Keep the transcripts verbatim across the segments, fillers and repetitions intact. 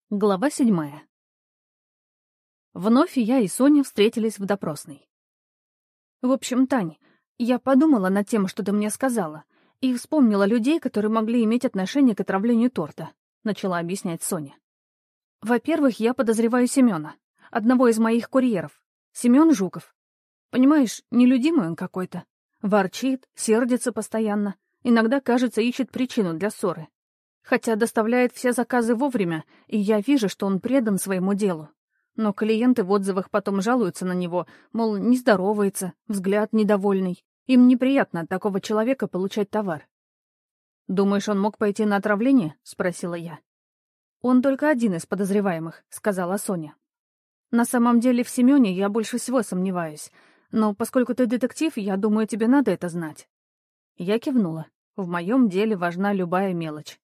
Глава седьмая. Вновь я и Соня встретились в допросной. В общем, Тань, я подумала над тем, что ты мне сказала, и вспомнила людей, которые могли иметь отношение к отравлению торта, начала объяснять Соня. Во-первых, я подозреваю Семёна, одного из моих курьеров. Семён Жуков. Понимаешь, нелюдимый он какой-то. Ворчит, сердится постоянно, иногда, кажется, ищет причину для ссоры. Хотя доставляет все заказы вовремя, и я вижу, что он предан своему делу. Но клиенты в отзывах потом жалуются на него, мол, не здоровается, взгляд недовольный. Им неприятно от такого человека получать товар. «Думаешь, он мог пойти на отравление?» — спросила я. «Он только один из подозреваемых», — сказала Соня. «На самом деле в Семёне я больше всего сомневаюсь. Но поскольку ты детектив, я думаю, тебе надо это знать». Я кивнула. В моем деле важна любая мелочь.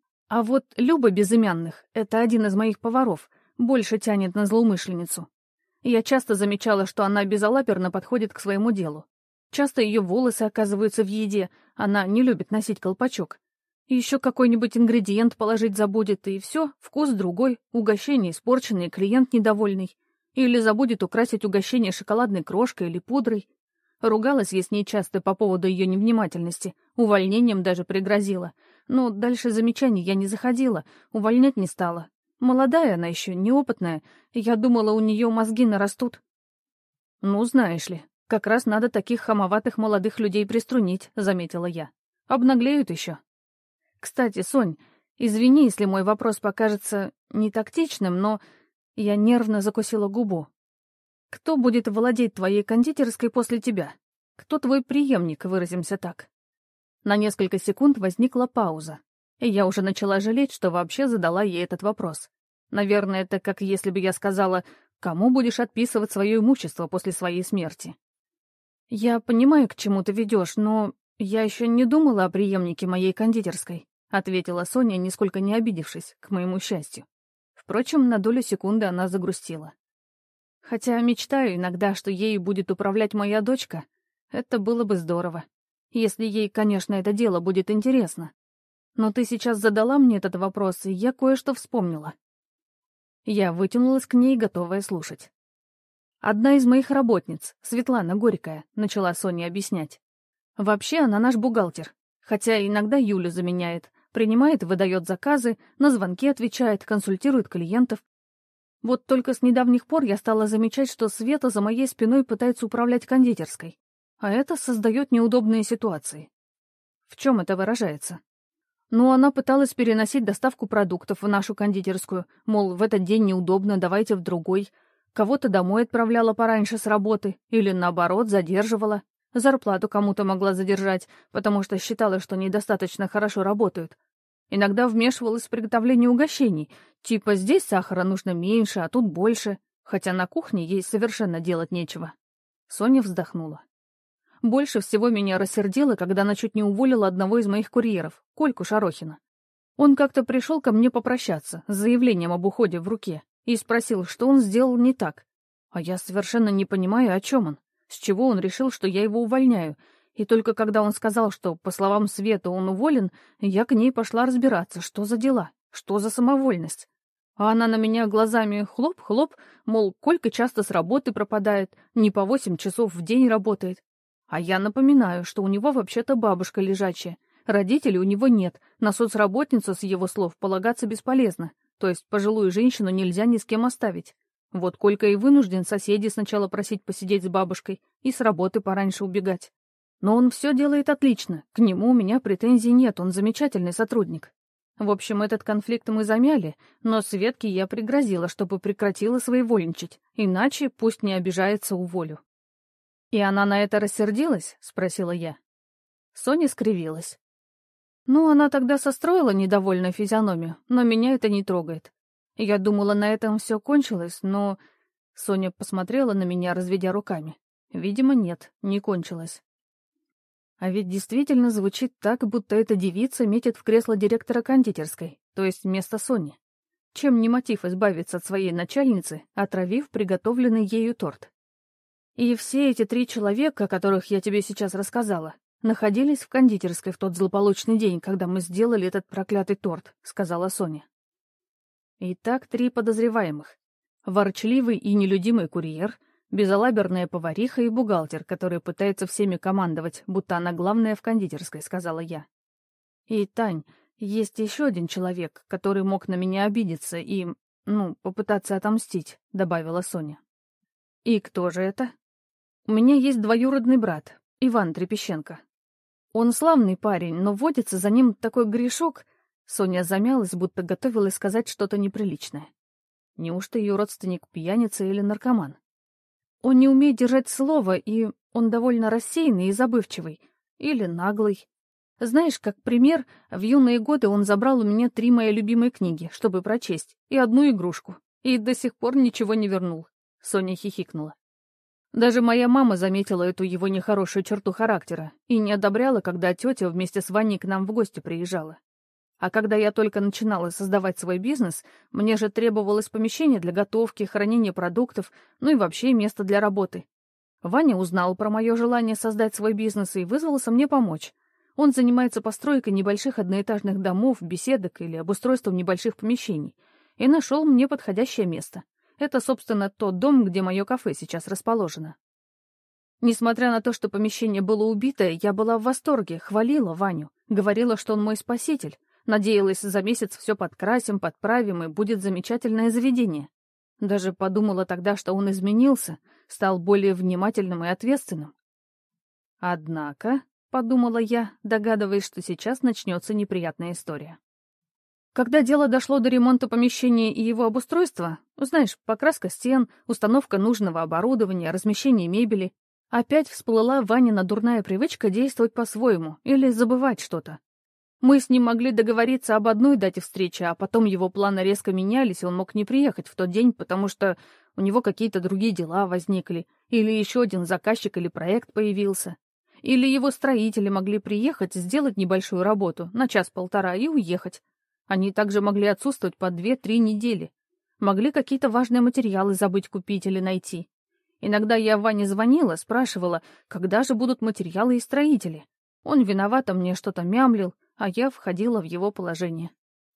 А вот Люба Безымянных, это один из моих поваров, больше тянет на злоумышленницу. Я часто замечала, что она безалаберно подходит к своему делу. Часто ее волосы оказываются в еде, она не любит носить колпачок. Еще какой-нибудь ингредиент положить забудет, и все, вкус другой, угощение испорченное, клиент недовольный. Или забудет украсить угощение шоколадной крошкой или пудрой. Ругалась я с ней часто по поводу ее невнимательности, увольнением даже пригрозила. Но дальше замечаний я не заходила, увольнять не стала. Молодая она еще, неопытная, я думала, у нее мозги нарастут. «Ну, знаешь ли, как раз надо таких хамоватых молодых людей приструнить», — заметила я. «Обнаглеют еще». «Кстати, Сонь, извини, если мой вопрос покажется нетактичным, но...» Я нервно закусила губу. «Кто будет владеть твоей кондитерской после тебя? Кто твой преемник, выразимся так?» На несколько секунд возникла пауза, и я уже начала жалеть, что вообще задала ей этот вопрос. Наверное, это как если бы я сказала, кому будешь отписывать свое имущество после своей смерти. «Я понимаю, к чему ты ведешь, но я еще не думала о преемнике моей кондитерской», ответила Соня, нисколько не обидевшись, к моему счастью. Впрочем, на долю секунды она загрустила. «Хотя мечтаю иногда, что ею будет управлять моя дочка. Это было бы здорово. Если ей, конечно, это дело будет интересно. Но ты сейчас задала мне этот вопрос, и я кое-что вспомнила». Я вытянулась к ней, готовая слушать. «Одна из моих работниц, Светлана Горькая», — начала Соня объяснять. «Вообще она наш бухгалтер, хотя иногда Юлю заменяет, принимает и выдает заказы, на звонки отвечает, консультирует клиентов. Вот только с недавних пор я стала замечать, что Света за моей спиной пытается управлять кондитерской, а это создает неудобные ситуации». «В чем это выражается?» «Ну, она пыталась переносить доставку продуктов в нашу кондитерскую, мол, в этот день неудобно, давайте в другой. Кого-то домой отправляла пораньше с работы, или, наоборот, задерживала. Зарплату кому-то могла задержать, потому что считала, что недостаточно хорошо работают. Иногда вмешивалась в приготовление угощений, типа здесь сахара нужно меньше, а тут больше, хотя на кухне ей совершенно делать нечего». Соня вздохнула. «Больше всего меня рассердило, когда она чуть не уволила одного из моих курьеров, Кольку Шарохина. Он как-то пришел ко мне попрощаться, с заявлением об уходе в руке, и спросил, что он сделал не так. А я совершенно не понимаю, о чем он, с чего он решил, что я его увольняю, и только когда он сказал, что, по словам Светы, он уволен, я к ней пошла разбираться, что за дела, что за самовольность. А она на меня глазами хлоп-хлоп, мол, Колька часто с работы пропадает, не по восемь часов в день работает. А я напоминаю, что у него вообще-то бабушка лежачая, родителей у него нет, на соцработницу, с его слов, полагаться бесполезно, то есть пожилую женщину нельзя ни с кем оставить. Вот Колька и вынужден соседей сначала просить посидеть с бабушкой и с работы пораньше убегать. Но он все делает отлично, к нему у меня претензий нет, он замечательный сотрудник. В общем, этот конфликт мы замяли, но Светке я пригрозила, чтобы прекратила своевольничать, иначе пусть не обижается, уволю». «И она на это рассердилась?» — спросила я. Соня скривилась. «Ну, она тогда состроила недовольную физиономию, но меня это не трогает. Я думала, на этом все кончилось, но...» Соня посмотрела на меня, разведя руками. «Видимо, нет, не кончилось». А ведь действительно звучит так, будто эта девица метит в кресло директора кондитерской, то есть вместо Сони. Чем не мотив избавиться от своей начальницы, отравив приготовленный ею торт? И все эти три человека, о которых я тебе сейчас рассказала, находились в кондитерской в тот злополучный день, когда мы сделали этот проклятый торт», — сказала Соня. Итак, три подозреваемых. Ворчливый и нелюдимый курьер, безалаберная повариха и бухгалтер, который пытается всеми командовать, будто она главная в кондитерской, сказала я. И, Тань, есть еще один человек, который мог на меня обидеться и, ну, попытаться отомстить, добавила Соня. И кто же это? У меня есть двоюродный брат, Иван Трепещенко. Он славный парень, но водится за ним такой грешок. Соня замялась, будто готовилась сказать что-то неприличное. Неужто ее родственник пьяница или наркоман? Он не умеет держать слово, и он довольно рассеянный и забывчивый. Или наглый. Знаешь, как пример, в юные годы он забрал у меня три мои любимые книги, чтобы прочесть, и одну игрушку. И до сих пор ничего не вернул. Соня хихикнула. Даже моя мама заметила эту его нехорошую черту характера и не одобряла, когда тетя вместе с Ваней к нам в гости приезжала. А когда я только начинала создавать свой бизнес, мне же требовалось помещение для готовки, хранения продуктов, ну и вообще место для работы. Ваня узнал про мое желание создать свой бизнес и вызвался мне помочь. Он занимается постройкой небольших одноэтажных домов, беседок или обустройством небольших помещений. И нашел мне подходящее место. Это, собственно, тот дом, где мое кафе сейчас расположено. Несмотря на то, что помещение было убитое, я была в восторге, хвалила Ваню, говорила, что он мой спаситель. Надеялась, за месяц все подкрасим, подправим, и будет замечательное заведение. Даже подумала тогда, что он изменился, стал более внимательным и ответственным. Однако, — подумала я, догадываясь, что сейчас начнется неприятная история. Когда дело дошло до ремонта помещения и его обустройства, знаешь, покраска стен, установка нужного оборудования, размещение мебели, опять всплыла Ванина дурная привычка действовать по-своему или забывать что-то. Мы с ним могли договориться об одной дате встречи, а потом его планы резко менялись, и он мог не приехать в тот день, потому что у него какие-то другие дела возникли, или еще один заказчик или проект появился. Или его строители могли приехать, сделать небольшую работу на час-полтора и уехать. Они также могли отсутствовать по две-три недели. Могли какие-то важные материалы забыть купить или найти. Иногда я Ване звонила, спрашивала, когда же будут материалы и строители. Он виновато мне что-то мямлил, а я входила в его положение.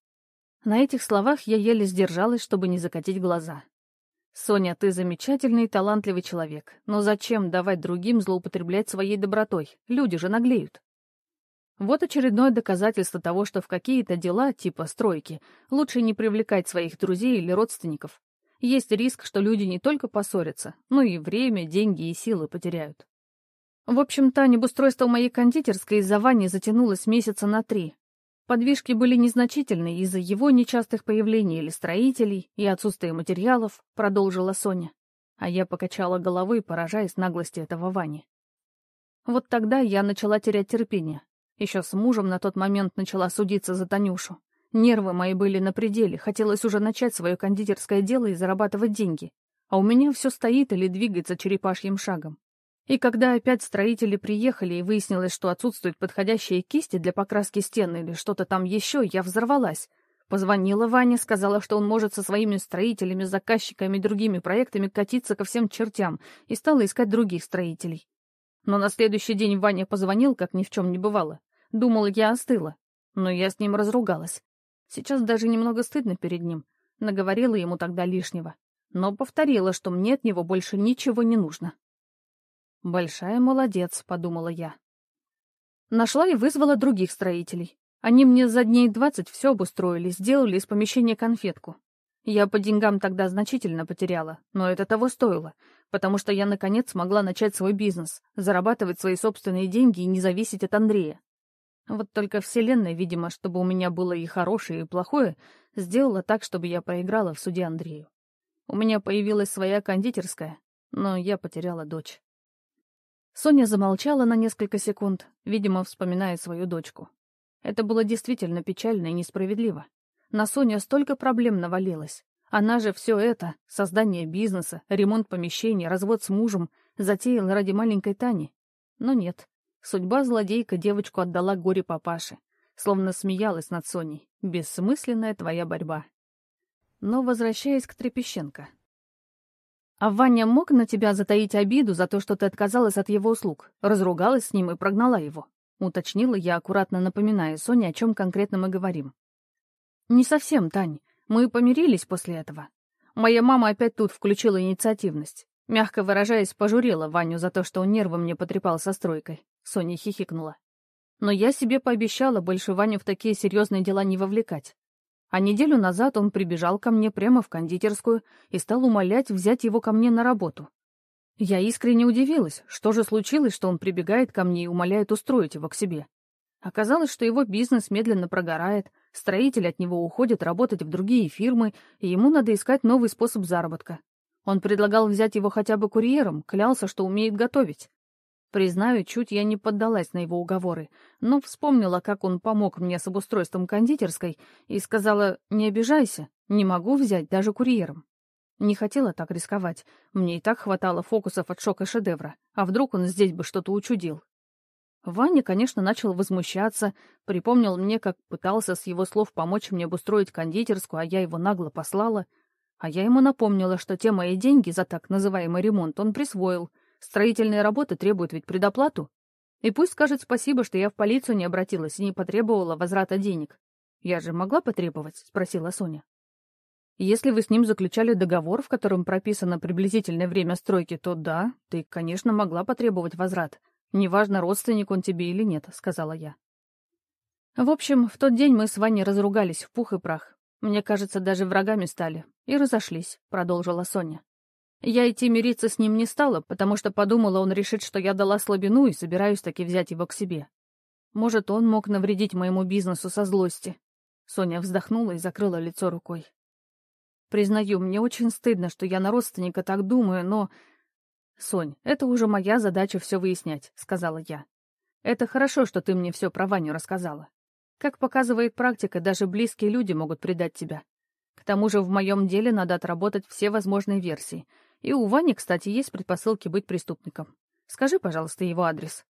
На этих словах я еле сдержалась, чтобы не закатить глаза. «Соня, ты замечательный и талантливый человек, но зачем давать другим злоупотреблять своей добротой? Люди же наглеют». Вот очередное доказательство того, что в какие-то дела, типа стройки, лучше не привлекать своих друзей или родственников. Есть риск, что люди не только поссорятся, но и время, деньги и силы потеряют. В общем-то, обустройство моей кондитерской из-за Вани затянулось месяца на три. Подвижки были незначительны из-за его нечастых появлений или строителей и отсутствия материалов, продолжила Соня. А я покачала головой, поражаясь наглости этого Вани. Вот тогда я начала терять терпение. Еще с мужем на тот момент начала судиться за Танюшу. Нервы мои были на пределе, хотелось уже начать свое кондитерское дело и зарабатывать деньги. А у меня все стоит или двигается черепашьим шагом. И когда опять строители приехали и выяснилось, что отсутствуют подходящие кисти для покраски стен или что-то там еще, я взорвалась. Позвонила Ване, сказала, что он может со своими строителями, заказчиками и другими проектами катиться ко всем чертям, и стала искать других строителей. Но на следующий день Ваня позвонил, как ни в чем не бывало. Думала, я остыла, но я с ним разругалась. Сейчас даже немного стыдно перед ним. Наговорила ему тогда лишнего, но повторила, что мне от него больше ничего не нужно. «Большая молодец», — подумала я. Нашла и вызвала других строителей. Они мне за дней двадцать все обустроили, сделали из помещения конфетку. Я по деньгам тогда значительно потеряла, но это того стоило, потому что я, наконец, смогла начать свой бизнес, зарабатывать свои собственные деньги и не зависеть от Андрея. Вот только Вселенная, видимо, чтобы у меня было и хорошее, и плохое, сделала так, чтобы я проиграла в суде Андрею. У меня появилась своя кондитерская, но я потеряла дочь. Соня замолчала на несколько секунд, видимо, вспоминая свою дочку. Это было действительно печально и несправедливо. На Соню столько проблем навалилось. Она же все это, создание бизнеса, ремонт помещений, развод с мужем, затеяла ради маленькой Тани. Но нет. Судьба злодейка девочку отдала горе папаше, словно смеялась над Соней. Бессмысленная твоя борьба. Но возвращаясь к Трепещенко. А Ваня мог на тебя затаить обиду за то, что ты отказалась от его услуг, разругалась с ним и прогнала его? Уточнила я, аккуратно напоминая Соне, о чем конкретно мы говорим. Не совсем, Тань. Мы помирились после этого. Моя мама опять тут включила инициативность. Мягко выражаясь, пожурила Ваню за то, что он нервы мне потрепал со стройкой. Соня хихикнула. Но я себе пообещала больше Ваню в такие серьезные дела не вовлекать. А неделю назад он прибежал ко мне прямо в кондитерскую и стал умолять взять его ко мне на работу. Я искренне удивилась, что же случилось, что он прибегает ко мне и умоляет устроить его к себе. Оказалось, что его бизнес медленно прогорает, строитель от него уходит работать в другие фирмы, и ему надо искать новый способ заработка. Он предлагал взять его хотя бы курьером, клялся, что умеет готовить. Признаю, чуть я не поддалась на его уговоры, но вспомнила, как он помог мне с обустройством кондитерской, и сказала: «Не обижайся, не могу взять даже курьером». Не хотела так рисковать, мне и так хватало фокусов от шока-шедевра, а вдруг он здесь бы что-то учудил. Ваня, конечно, начал возмущаться, припомнил мне, как пытался с его слов помочь мне обустроить кондитерскую, а я его нагло послала. А я ему напомнила, что те мои деньги за так называемый ремонт он присвоил. Строительные работы требуют ведь предоплату. И пусть скажет спасибо, что я в полицию не обратилась и не потребовала возврата денег. Я же могла потребовать? — спросила Соня. Если вы с ним заключали договор, в котором прописано приблизительное время стройки, то да, ты, конечно, могла потребовать возврат. Неважно, родственник он тебе или нет, — сказала я. В общем, в тот день мы с Ваней разругались в пух и прах. Мне кажется, даже врагами стали. И разошлись, — продолжила Соня. Я идти мириться с ним не стала, потому что подумала, он решит, что я дала слабину и собираюсь таки взять его к себе. Может, он мог навредить моему бизнесу со злости. Соня вздохнула и закрыла лицо рукой. Признаю, мне очень стыдно, что я на родственника так думаю, но... Сонь, это уже моя задача все выяснять, — сказала я. Это хорошо, что ты мне все про Ваню рассказала. Как показывает практика, даже близкие люди могут предать тебя. К тому же в моем деле надо отработать все возможные версии. И у Вани, кстати, есть предпосылки быть преступником. Скажи, пожалуйста, его адрес.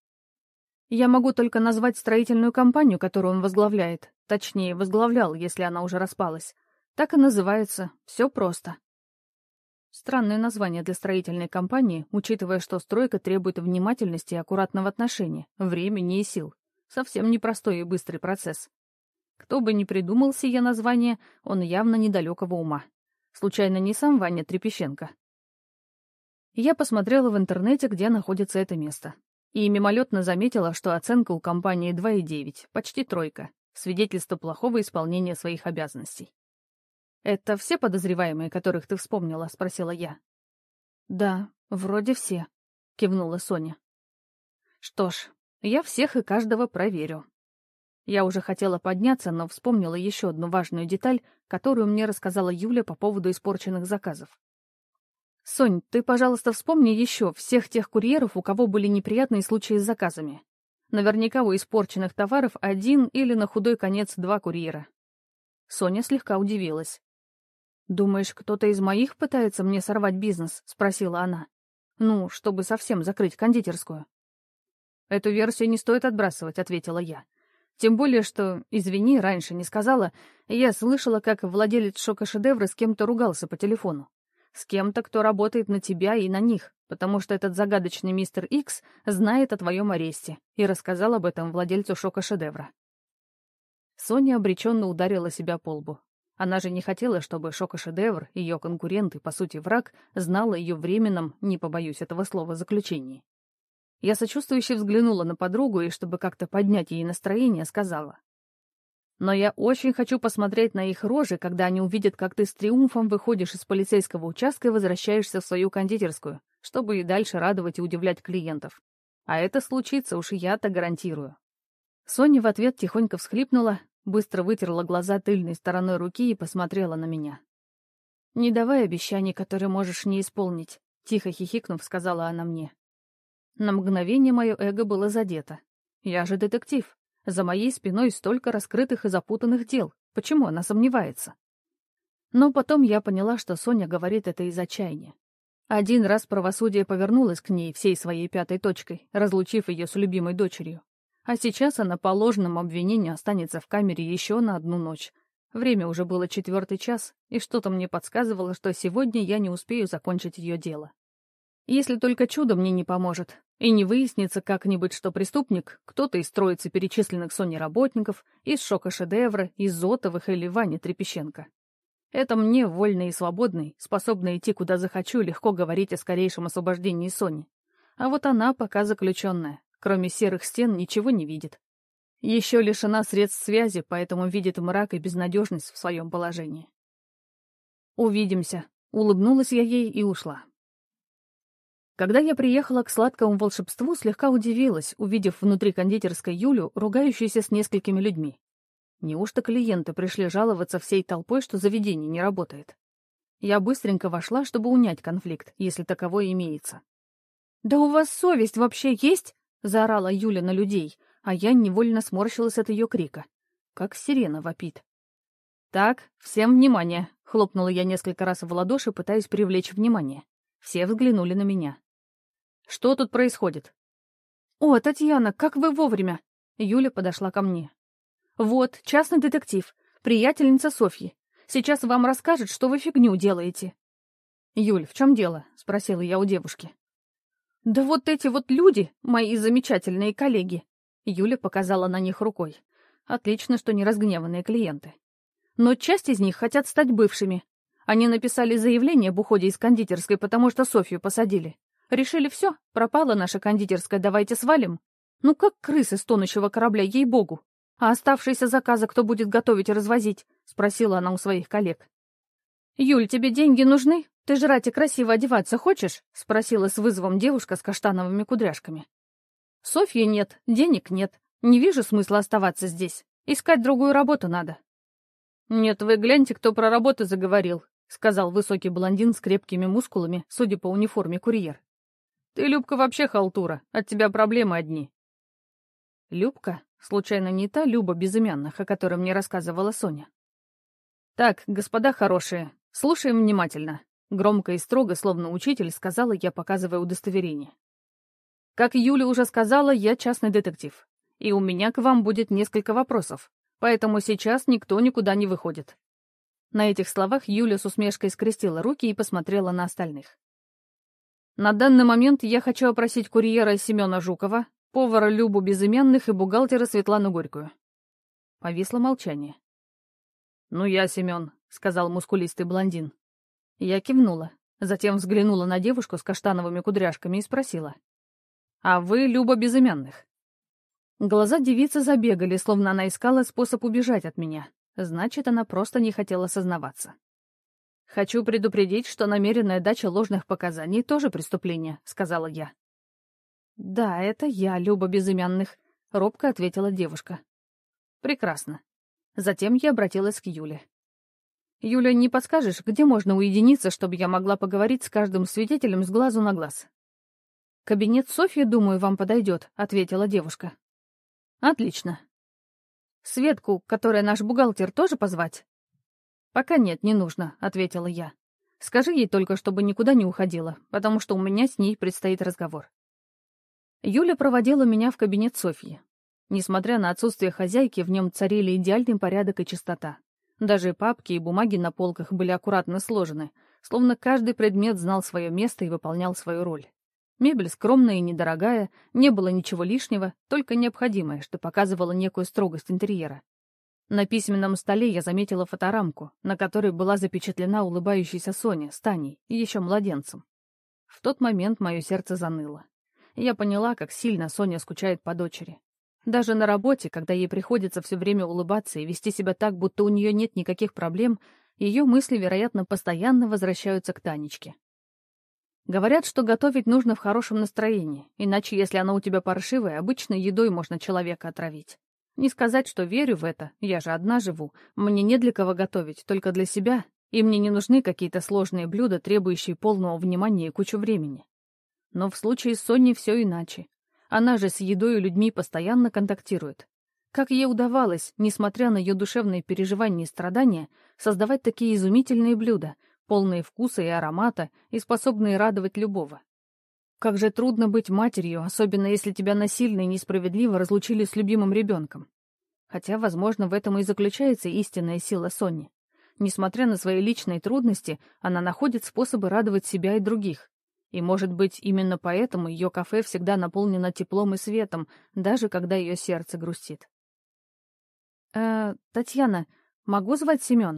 Я могу только назвать строительную компанию, которую он возглавляет. Точнее, возглавлял, если она уже распалась. Так и называется. Все просто. Странное название для строительной компании, учитывая, что стройка требует внимательности и аккуратного отношения, времени и сил. Совсем непростой и быстрый процесс. Кто бы ни придумал сие название, он явно недалекого ума. Случайно не сам Ваня Трепещенко? Я посмотрела в интернете, где находится это место. И мимолетно заметила, что оценка у компании два и девять, почти тройка. Свидетельство плохого исполнения своих обязанностей. «Это все подозреваемые, которых ты вспомнила?» — спросила я. «Да, вроде все», — кивнула Соня. «Что ж, я всех и каждого проверю». Я уже хотела подняться, но вспомнила еще одну важную деталь, которую мне рассказала Юля по поводу испорченных заказов. «Сонь, ты, пожалуйста, вспомни еще всех тех курьеров, у кого были неприятные случаи с заказами. Наверняка у испорченных товаров один или на худой конец два курьера». Соня слегка удивилась. «Думаешь, кто-то из моих пытается мне сорвать бизнес?» — спросила она. «Ну, чтобы совсем закрыть кондитерскую». «Эту версию не стоит отбрасывать», — ответила я. «Тем более, что, извини, раньше не сказала, я слышала, как владелец шока-шедевра с кем-то ругался по телефону. С кем-то, кто работает на тебя и на них, потому что этот загадочный мистер Икс знает о твоем аресте и рассказал об этом владельцу шока-шедевра». Соня обреченно ударила себя по лбу. Она же не хотела, чтобы шока-шедевр, ее конкурент и, по сути, враг, знал о ее временном, не побоюсь этого слова, заключении. Я сочувствующе взглянула на подругу и, чтобы как-то поднять ей настроение, сказала: «Но я очень хочу посмотреть на их рожи, когда они увидят, как ты с триумфом выходишь из полицейского участка и возвращаешься в свою кондитерскую, чтобы и дальше радовать и удивлять клиентов. А это случится, уж я-то гарантирую». Соня в ответ тихонько всхлипнула, быстро вытерла глаза тыльной стороной руки и посмотрела на меня. «Не давай обещаний, которые можешь не исполнить», — тихо хихикнув, сказала она мне. На мгновение мое эго было задето. Я же детектив. За моей спиной столько раскрытых и запутанных дел. Почему она сомневается? Но потом я поняла, что Соня говорит это из отчаяния. Один раз правосудие повернулось к ней всей своей пятой точкой, разлучив ее с любимой дочерью. А сейчас она по ложному обвинению останется в камере еще на одну ночь. Время уже было четвертый час, и что-то мне подсказывало, что сегодня я не успею закончить ее дело. Если только чудо мне не поможет, и не выяснится как-нибудь, что преступник — кто-то из троицы перечисленных Соней работников, из шока-шедевра, из Зотовых или Вани Трепещенко. Это мне, вольный и свободный, способный идти куда захочу, легко говорить о скорейшем освобождении Сони. А вот она пока заключенная, кроме серых стен, ничего не видит. Еще лишена средств связи, поэтому видит мрак и безнадежность в своем положении. «Увидимся», — улыбнулась я ей и ушла. Когда я приехала к сладкому волшебству, слегка удивилась, увидев внутри кондитерской Юлю, ругающуюся с несколькими людьми. Неужто клиенты пришли жаловаться всей толпой, что заведение не работает? Я быстренько вошла, чтобы унять конфликт, если таковой имеется. «Да у вас совесть вообще есть?» — заорала Юля на людей, а я невольно сморщилась от ее крика. Как сирена вопит. «Так, всем внимание!» — хлопнула я несколько раз в ладоши, пытаясь привлечь внимание. Все взглянули на меня. «Что тут происходит?» «О, Татьяна, как вы вовремя!» Юля подошла ко мне. «Вот, частный детектив, приятельница Софьи. Сейчас вам расскажет, что вы фигню делаете». «Юль, в чем дело?» — спросила я у девушки. «Да вот эти вот люди, мои замечательные коллеги». Юля показала на них рукой. Отлично, что не разгневанные клиенты. Но часть из них хотят стать бывшими. Они написали заявление об уходе из кондитерской, потому что Софью посадили. Решили, все, пропала наша кондитерская, давайте свалим. Ну как крысы с тонущего корабля, ей-богу. А оставшиеся заказы кто будет готовить и развозить? Спросила она у своих коллег. «Юль, тебе деньги нужны? Ты жрать и красиво одеваться хочешь?» Спросила с вызовом девушка с каштановыми кудряшками. «Софьи нет, денег нет. Не вижу смысла оставаться здесь. Искать другую работу надо». «Нет, вы гляньте, кто про работу заговорил», — сказал высокий блондин с крепкими мускулами, судя по униформе курьер. «Ты, Любка, вообще халтура. От тебя проблемы одни». «Любка? Случайно не та Люба безымянных, о которой мне рассказывала Соня?» «Так, господа хорошие, слушаем внимательно», — громко и строго, словно учитель, сказала я, показывая удостоверение. «Как Юля уже сказала, я частный детектив, и у меня к вам будет несколько вопросов, поэтому сейчас никто никуда не выходит». На этих словах Юля с усмешкой скрестила руки и посмотрела на остальных. «На данный момент я хочу опросить курьера Семена Жукова, повара Любу Безымянных и бухгалтера Светлану Горькую». Повисло молчание. «Ну, я Семен», — сказал мускулистый блондин. Я кивнула, затем взглянула на девушку с каштановыми кудряшками и спросила. «А вы Люба Безымянных?» Глаза девицы забегали, словно она искала способ убежать от меня. Значит, она просто не хотела сознаваться. «Хочу предупредить, что намеренная дача ложных показаний тоже преступление», — сказала я. «Да, это я, Люба Безымянных», — робко ответила девушка. «Прекрасно». Затем я обратилась к Юле. «Юля, не подскажешь, где можно уединиться, чтобы я могла поговорить с каждым свидетелем с глазу на глаз?» «Кабинет Софьи, думаю, вам подойдет», — ответила девушка. «Отлично. Светку, которая наш бухгалтер, тоже позвать?» «Пока нет, не нужно», — ответила я. «Скажи ей только, чтобы никуда не уходила, потому что у меня с ней предстоит разговор». Юля проводила меня в кабинет Софьи. Несмотря на отсутствие хозяйки, в нем царили идеальный порядок и чистота. Даже папки и бумаги на полках были аккуратно сложены, словно каждый предмет знал свое место и выполнял свою роль. Мебель скромная и недорогая, не было ничего лишнего, только необходимое, что показывало некую строгость интерьера. На письменном столе я заметила фоторамку, на которой была запечатлена улыбающаяся Соня с Таней, еще младенцем. В тот момент мое сердце заныло. Я поняла, как сильно Соня скучает по дочери. Даже на работе, когда ей приходится все время улыбаться и вести себя так, будто у нее нет никаких проблем, ее мысли, вероятно, постоянно возвращаются к Танечке. Говорят, что готовить нужно в хорошем настроении, иначе, если оно у тебя паршивое, обычной едой можно человека отравить. Не сказать, что верю в это, я же одна живу, мне не для кого готовить, только для себя, и мне не нужны какие-то сложные блюда, требующие полного внимания и кучу времени. Но в случае с Соней все иначе. Она же с едой и людьми постоянно контактирует. Как ей удавалось, несмотря на ее душевные переживания и страдания, создавать такие изумительные блюда, полные вкуса и аромата и способные радовать любого? Как же трудно быть матерью, особенно если тебя насильно и несправедливо разлучили с любимым ребенком. Хотя, возможно, в этом и заключается истинная сила Сони. Несмотря на свои личные трудности, она находит способы радовать себя и других. И, может быть, именно поэтому ее кафе всегда наполнено теплом и светом, даже когда ее сердце грустит. «Э, Татьяна, могу звать Семена?»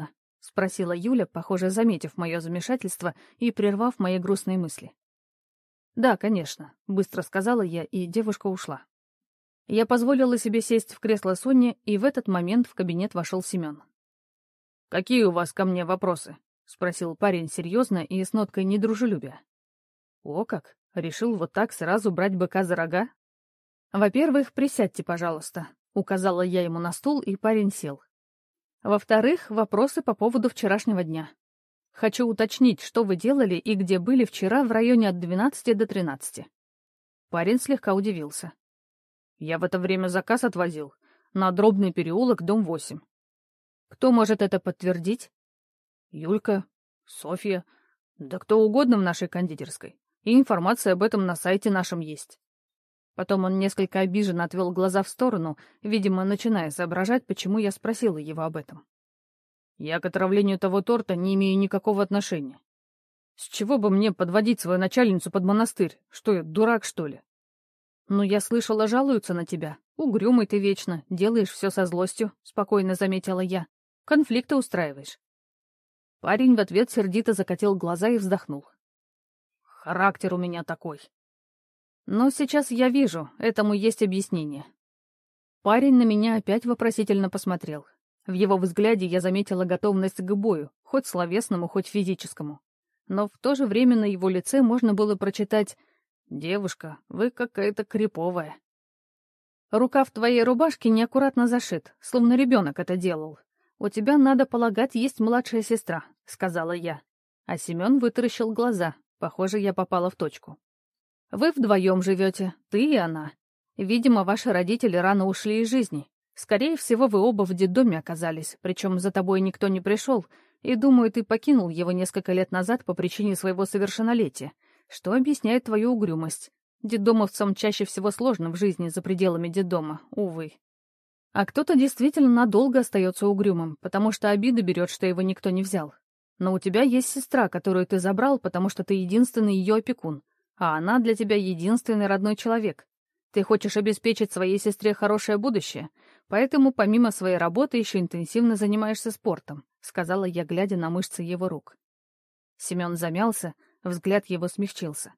спросила Юля, похоже, заметив мое замешательство и прервав мои грустные мысли. «Да, конечно», — быстро сказала я, и девушка ушла. Я позволила себе сесть в кресло Сони, и в этот момент в кабинет вошел Семен. «Какие у вас ко мне вопросы?» — спросил парень серьезно и с ноткой недружелюбия. «О как! Решил вот так сразу брать быка за рога?» «Во-первых, присядьте, пожалуйста», — указала я ему на стул, и парень сел. «Во-вторых, вопросы по поводу вчерашнего дня. Хочу уточнить, что вы делали и где были вчера в районе от двенадцати до тринадцати». Парень слегка удивился. «Я в это время заказ отвозил. На Дробный переулок, дом восемь. Кто может это подтвердить?» «Юлька, Софья, да кто угодно в нашей кондитерской. И информация об этом на сайте нашем есть». Потом он несколько обиженно отвел глаза в сторону, видимо, начиная соображать, почему я спросила его об этом. «Я к отравлению того торта не имею никакого отношения. С чего бы мне подводить свою начальницу под монастырь? Что я, дурак, что ли?» «Ну, я слышала, жалуются на тебя. Угрюмый ты вечно, делаешь все со злостью», — спокойно заметила я. «Конфликты устраиваешь». Парень в ответ сердито закатил глаза и вздохнул. «Характер у меня такой». Но сейчас я вижу, этому есть объяснение. Парень на меня опять вопросительно посмотрел. В его взгляде я заметила готовность к бою, хоть словесному, хоть физическому. Но в то же время на его лице можно было прочитать: «Девушка, вы какая-то криповая». «Рукав твоей рубашки неаккуратно зашит, словно ребенок это делал. У тебя, надо полагать, есть младшая сестра», — сказала я. А Семен вытаращил глаза. Похоже, я попала в точку. «Вы вдвоем живете, ты и она. Видимо, ваши родители рано ушли из жизни. Скорее всего, вы оба в детдоме оказались, причем за тобой никто не пришел, и, думаю, ты покинул его несколько лет назад по причине своего совершеннолетия, что объясняет твою угрюмость. Детдомовцам чаще всего сложно в жизни за пределами детдома, увы. А кто-то действительно надолго остается угрюмым, потому что обида берет, что его никто не взял. Но у тебя есть сестра, которую ты забрал, потому что ты единственный ее опекун, а она для тебя единственный родной человек. Ты хочешь обеспечить своей сестре хорошее будущее, поэтому помимо своей работы еще интенсивно занимаешься спортом», — сказала я, глядя на мышцы его рук. Семен замялся, взгляд его смягчился.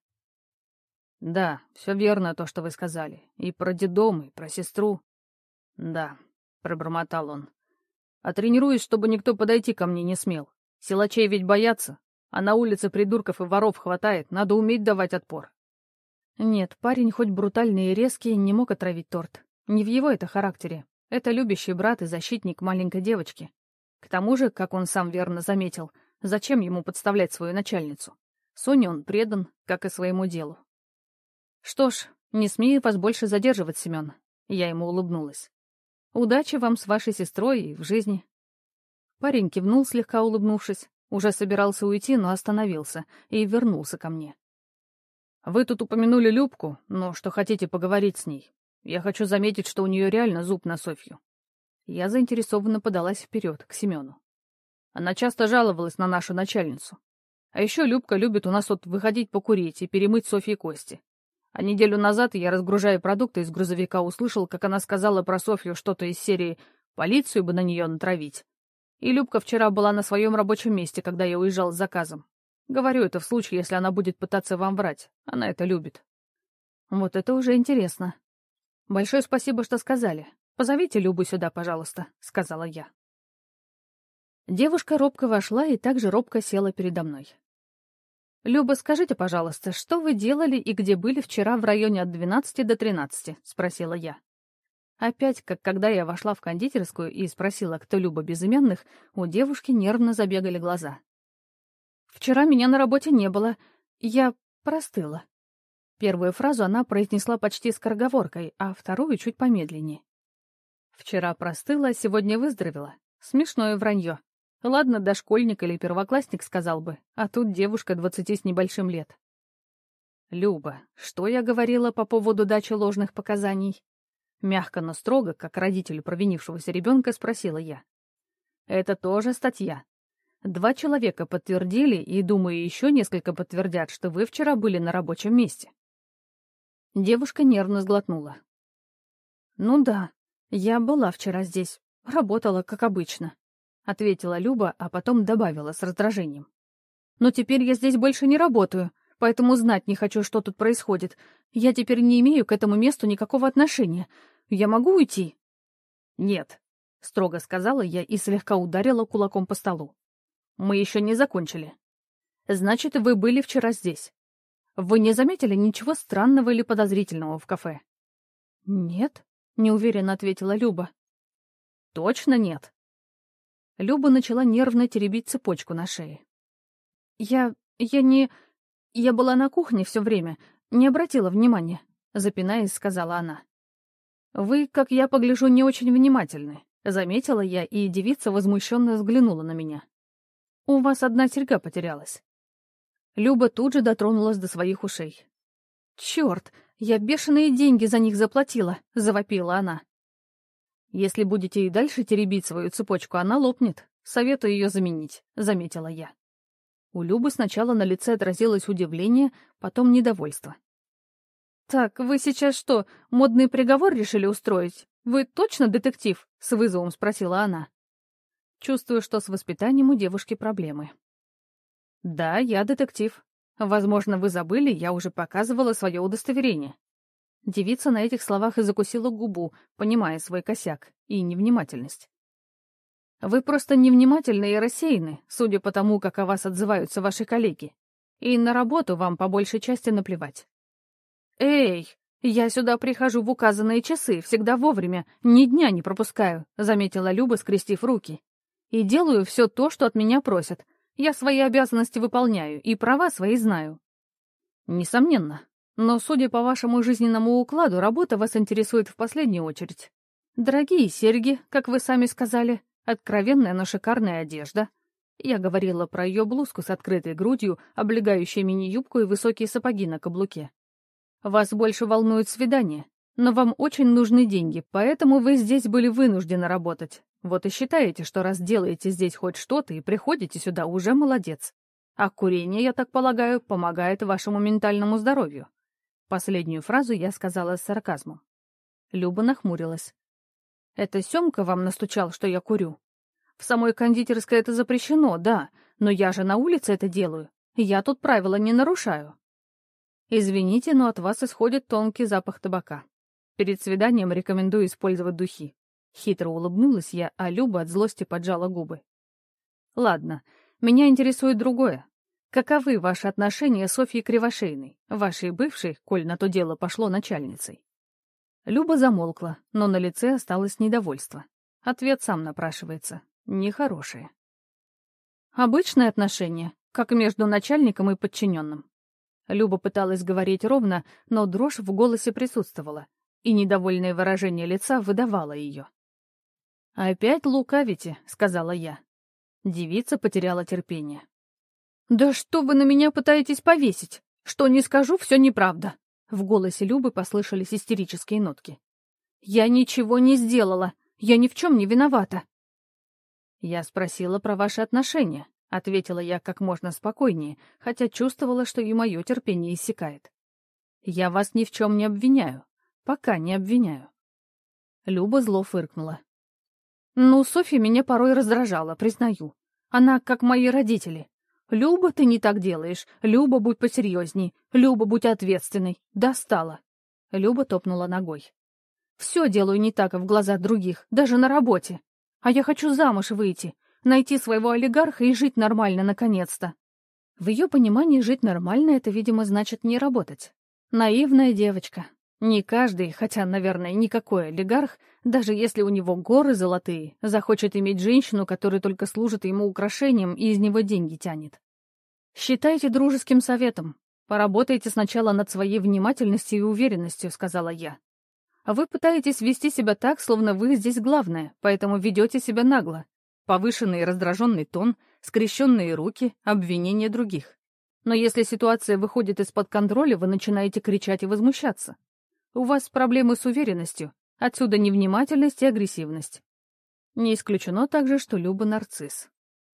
«Да, все верно то, что вы сказали. И про детдом, и про сестру». «Да», — пробормотал он. «А тренируюсь, чтобы никто подойти ко мне не смел. Силачей ведь боятся, а на улице придурков и воров хватает, надо уметь давать отпор». Нет, парень, хоть брутальный и резкий, не мог отравить торт. Не в его это характере. Это любящий брат и защитник маленькой девочки. К тому же, как он сам верно заметил, зачем ему подставлять свою начальницу? Соне он предан, как и своему делу. «Что ж, не смею вас больше задерживать, Семен», — я ему улыбнулась. «Удачи вам с вашей сестрой и в жизни». Парень кивнул, слегка улыбнувшись, уже собирался уйти, но остановился и вернулся ко мне. «Вы тут упомянули Любку, но что хотите поговорить с ней? Я хочу заметить, что у нее реально зуб на Софью». Я заинтересованно подалась вперед, к Семену. Она часто жаловалась на нашу начальницу. А еще Любка любит у нас тут выходить покурить и перемыть Софье кости. А неделю назад я, разгружая продукты из грузовика, услышал, как она сказала про Софью что-то из серии «полицию бы на нее натравить». И Любка вчера была на своем рабочем месте, когда я уезжал с заказом. Говорю это в случае, если она будет пытаться вам врать. Она это любит. Вот это уже интересно. Большое спасибо, что сказали. Позовите Любу сюда, пожалуйста, сказала я. Девушка робко вошла и также робко села передо мной. «Люба, скажите, пожалуйста, что вы делали и где были вчера в районе от двенадцати до тринадцати?» — спросила я. Опять, как когда я вошла в кондитерскую и спросила, кто Люба безымянных, у девушки нервно забегали глаза. «Вчера меня на работе не было. Я простыла». Первую фразу она произнесла почти скороговоркой, а вторую чуть помедленнее. «Вчера простыла, а сегодня выздоровела. Смешное вранье. Ладно, дошкольник или первоклассник сказал бы, а тут девушка двадцати с небольшим лет». «Люба, что я говорила по поводу дачи ложных показаний?» Мягко, но строго, как родитель провинившегося ребенка, спросила я. «Это тоже статья. Два человека подтвердили, и, думаю, еще несколько подтвердят, что вы вчера были на рабочем месте». Девушка нервно сглотнула. «Ну да, я была вчера здесь, работала, как обычно. ответила Люба, а потом добавила с раздражением. «Но теперь я здесь больше не работаю, поэтому знать не хочу, что тут происходит. Я теперь не имею к этому месту никакого отношения. Я могу уйти?» «Нет», — строго сказала я и слегка ударила кулаком по столу. «Мы еще не закончили. Значит, вы были вчера здесь. Вы не заметили ничего странного или подозрительного в кафе?» «Нет», — неуверенно ответила Люба. «Точно нет?» Люба начала нервно теребить цепочку на шее. «Я... я не... я была на кухне все время, не обратила внимания», — запинаясь, сказала она. «Вы, как я погляжу, не очень внимательны», — заметила я, и девица возмущенно взглянула на меня. «У вас одна серьга потерялась». Люба тут же дотронулась до своих ушей. «Черт, я бешеные деньги за них заплатила», — завопила она. «Если будете и дальше теребить свою цепочку, она лопнет. Советую ее заменить», — заметила я. У Любы сначала на лице отразилось удивление, потом недовольство. «Так, вы сейчас что, модный приговор решили устроить? Вы точно детектив?» — с вызовом спросила она. Чувствую, что с воспитанием у девушки проблемы. «Да, я детектив. Возможно, вы забыли, я уже показывала свое удостоверение». Девица на этих словах и закусила губу, понимая свой косяк и невнимательность. «Вы просто невнимательны и рассеяны, судя по тому, как о вас отзываются ваши коллеги. И на работу вам по большей части наплевать». «Эй, я сюда прихожу в указанные часы, всегда вовремя, ни дня не пропускаю», — заметила Люба, скрестив руки. «И делаю все то, что от меня просят. Я свои обязанности выполняю и права свои знаю». «Несомненно. Но, судя по вашему жизненному укладу, работа вас интересует в последнюю очередь. Дорогие серьги, как вы сами сказали, откровенная, но шикарная одежда». Я говорила про ее блузку с открытой грудью, облегающей мини-юбку и высокие сапоги на каблуке. «Вас больше волнует свидание, но вам очень нужны деньги, поэтому вы здесь были вынуждены работать. Вот и считаете, что раз делаете здесь хоть что-то и приходите сюда, уже молодец. А курение, я так полагаю, помогает вашему ментальному здоровью». Последнюю фразу я сказала с сарказмом. Люба нахмурилась. «Это Сёмка вам настучал, что я курю? В самой кондитерской это запрещено, да, но я же на улице это делаю. Я тут правила не нарушаю». «Извините, но от вас исходит тонкий запах табака. Перед свиданием рекомендую использовать духи». Хитро улыбнулась я, а Люба от злости поджала губы. «Ладно, меня интересует другое. Каковы ваши отношения с Софьей Кривошеиной, вашей бывшей, коль на то дело пошло, начальницей?» Люба замолкла, но на лице осталось недовольство. Ответ сам напрашивается. Нехорошее. «Обычные отношения, как между начальником и подчиненным». Люба пыталась говорить ровно, но дрожь в голосе присутствовала, и недовольное выражение лица выдавало ее. «Опять лукавите», — сказала я. Девица потеряла терпение. «Да что вы на меня пытаетесь повесить? Что не скажу, все неправда». В голосе Любы послышались истерические нотки. «Я ничего не сделала. Я ни в чем не виновата». «Я спросила про ваши отношения», — ответила я как можно спокойнее, хотя чувствовала, что и мое терпение иссякает. «Я вас ни в чем не обвиняю. Пока не обвиняю». Люба зло фыркнула. «Ну, Софья меня порой раздражала, признаю. Она как мои родители. Люба, ты не так делаешь. Люба, будь посерьезней. Люба, будь ответственной. Достала». Люба топнула ногой. «Все делаю не так в глазах других, даже на работе. А я хочу замуж выйти, найти своего олигарха и жить нормально наконец-то». В ее понимании жить нормально — это, видимо, значит не работать. Наивная девочка. Не каждый, хотя, наверное, никакой олигарх, даже если у него горы золотые, захочет иметь женщину, которая только служит ему украшением и из него деньги тянет. «Считайте дружеским советом. Поработайте сначала над своей внимательностью и уверенностью», — сказала я. «А вы пытаетесь вести себя так, словно вы здесь главное, поэтому ведете себя нагло. Повышенный и раздраженный тон, скрещенные руки, обвинения других. Но если ситуация выходит из-под контроля, вы начинаете кричать и возмущаться. У вас проблемы с уверенностью, отсюда невнимательность и агрессивность. Не исключено также, что Люба нарцисс.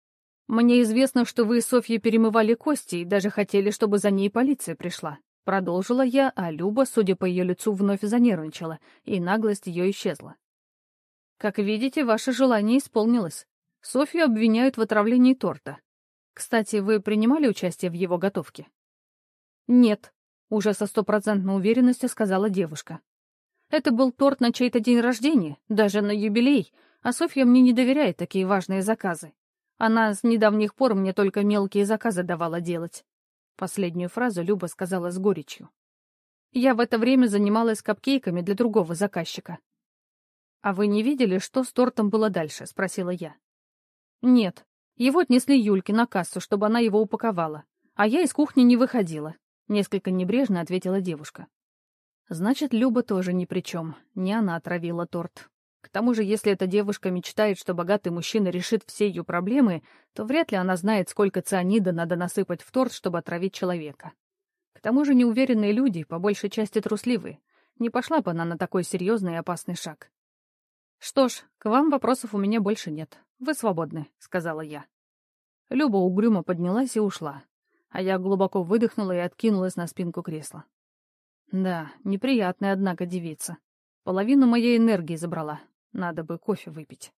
Мне известно, что вы с Софьей перемывали кости и даже хотели, чтобы за ней полиция пришла. Продолжила я, а Люба, судя по ее лицу, вновь занервничала, и наглость ее исчезла. Как видите, ваше желание исполнилось. Софью обвиняют в отравлении торта. Кстати, вы принимали участие в его готовке? Нет, уже со стопроцентной уверенностью сказала девушка. Это был торт на чей-то день рождения, даже на юбилей, а Софья мне не доверяет такие важные заказы. Она с недавних пор мне только мелкие заказы давала делать. Последнюю фразу Люба сказала с горечью. Я в это время занималась капкейками для другого заказчика. «А вы не видели, что с тортом было дальше?» — спросила я. «Нет. Его отнесли Юльке на кассу, чтобы она его упаковала. А я из кухни не выходила», — несколько небрежно ответила девушка. «Значит, Люба тоже ни при чем. Не она отравила торт. К тому же, если эта девушка мечтает, что богатый мужчина решит все ее проблемы, то вряд ли она знает, сколько цианида надо насыпать в торт, чтобы отравить человека. К тому же неуверенные люди, по большей части трусливые. Не пошла бы она на такой серьезный и опасный шаг. «Что ж, к вам вопросов у меня больше нет. Вы свободны», — сказала я. Люба угрюмо поднялась и ушла, а я глубоко выдохнула и откинулась на спинку кресла. Да, неприятная, однако, девица. Половину моей энергии забрала. Надо бы кофе выпить.